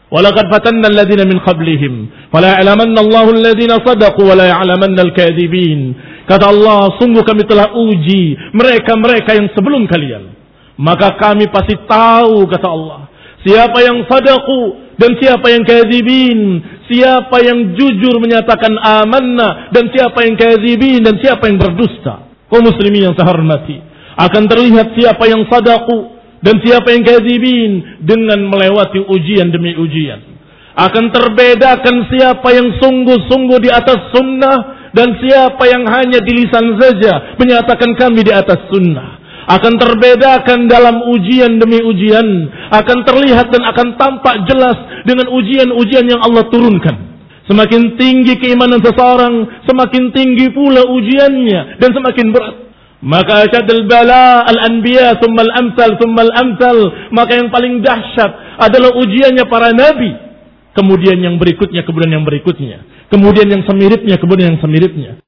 Walaqad fatanna alladziina min qablihim, fala ya'lamanna Allahu alladziina shadaqu wa la ya'lamanna al-kadzibin. Kata Allah, sungguh kami telah uji mereka-mereka yang sebelum kalian. Maka kami pasti tahu, kata Allah, siapa yang sadaku dan siapa yang kadzibin, siapa yang jujur menyatakan amanna dan siapa yang kadzibin dan siapa yang berdusta. Kaum muslimin yang saya hormati, akan terlihat siapa yang sadaku dan siapa yang kadzibin dengan melewati ujian demi ujian. Akan terbedakan siapa yang sungguh-sungguh di atas sunnah dan siapa yang hanya di lisan saja menyatakan kami di atas sunnah. Akan terbedakan dalam ujian demi ujian. Akan terlihat dan akan tampak jelas dengan ujian-ujian yang Allah turunkan. Semakin tinggi keimanan seseorang, semakin tinggi pula ujiannya dan semakin berat. Maka asyadul bala al-anbiya thummal amsal thummal amsal. Maka yang paling dahsyat adalah ujiannya para nabi. Kemudian yang berikutnya, kemudian yang berikutnya. Kemudian yang semiripnya, kemudian yang semiripnya.